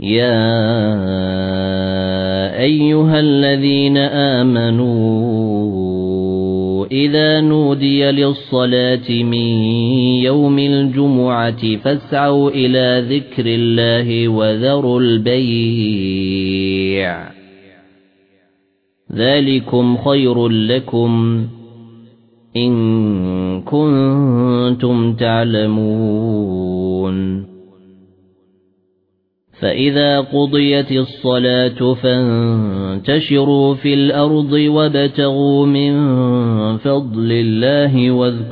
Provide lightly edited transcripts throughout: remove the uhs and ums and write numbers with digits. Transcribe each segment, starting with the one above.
يا أيها الذين آمنوا إذا نودي للصلاة من يوم الجمعة فاسعوا إلى ذكر الله وذروا البيع ذلكم خير لكم إن كنتم تعلمون فإذا قضيت الصلاة فانتشروا في الأرض وابتغوا من فضل الله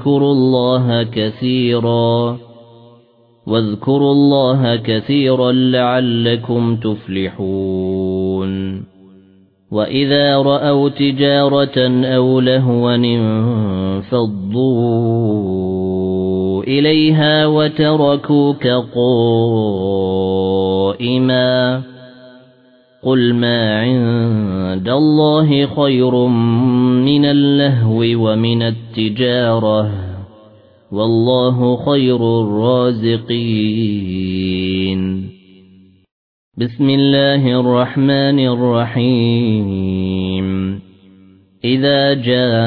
واذكروا الله كثيرا لعلكم تفلحون وإذا رأوا تجارة أو لهوا انفضوا إليها وتركوك قائما قل ما عند الله خير من اللهو ومن التجارة والله خير الرازقين بسم الله الرحمن الرحيم إذا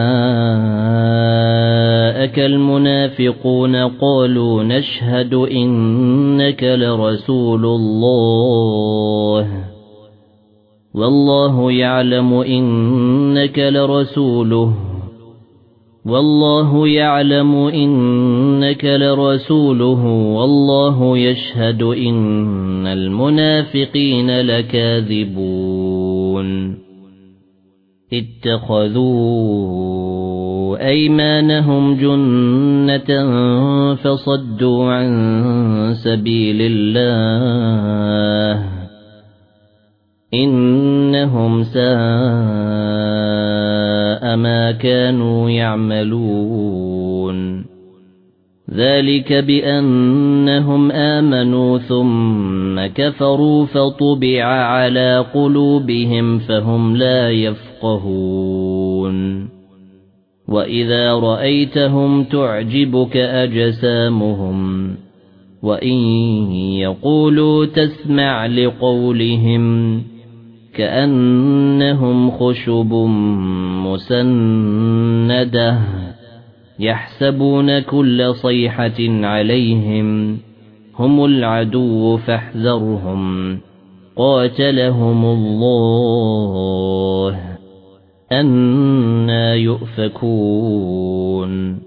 جاءك المنافقون قالوا نشهد إنك لرسول الله والله يعلم إنك لرسوله والله يشهد إن المنافقين لكاذبون اتخذوا أيمانهم جنة فصدوا عن سبيل الله إنهم ساء ما كانوا يعملون ذلك بأنهم آمنوا ثم كفروا فطبع على قلوبهم فهم لا يفقهون وإذا رأيتهم تعجبك أجسامهم وإن يقولوا تسمع لقولهم كأنهم خشب مسندة يحسبون كل صيحة عليهم هم العدو فاحذرهم قاتلهم الله أنى يؤفكون